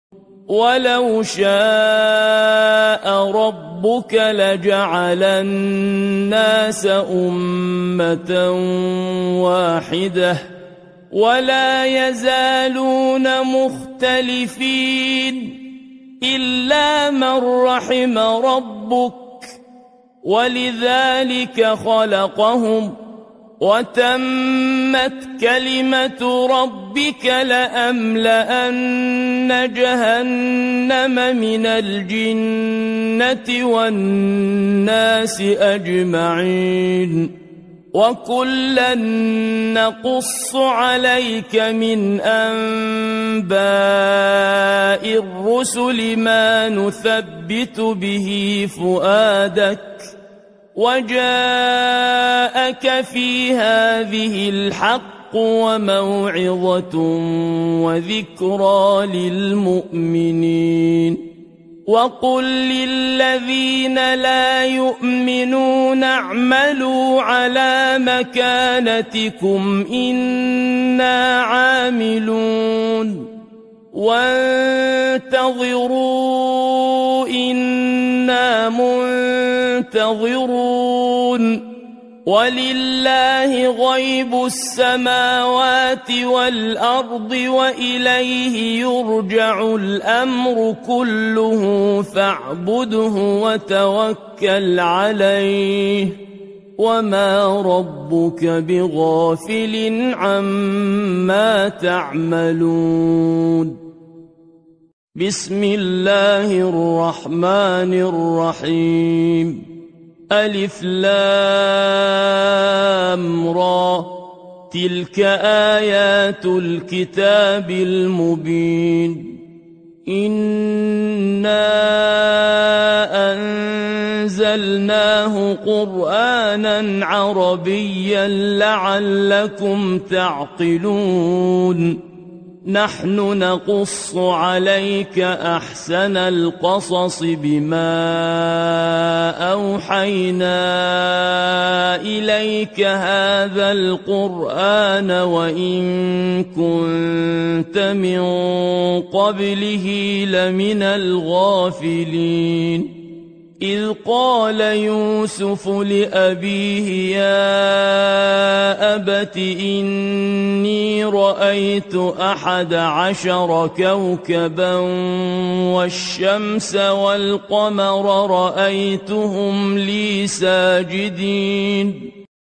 ولو شاء ربك لجعل الناس أمة واحدة ولا يزالون مختلفين إلا من رحم ربك ولذلك خلقهم وتمت كلمة ربك لأملأن جهنم من الجنة والناس أجمعين وكلا نقص عليك من أنباء الرسل ما نثبت به فؤادك وجاءك في هذه الحق وموعظة وذكرى للمؤمنين وقل للذين لا يؤمنون اعملوا على مكانتكم إنا عاملون وانتظروا إنا منتظرون ولله غيب السماوات والأرض وإليه يرجع الأمر كله فاعبده وتوكل عليه وما ربك بغافل عما تعملون بسم الله الرحمن الرحيم ألف لام را تلك آيات الكتاب المبين إنا أنزلناه قرآنا عربيا لعلكم تعقلون نحن نقص عليك أحسن القصص بما أوحينا إليك هذا القرآن وإن كنت من قبله لمن الغافلين إذ قال يوسف لأبيه يا أبت إني رأيت 11 كوكبا والشمس والقمر رأيتهم لي ساجدين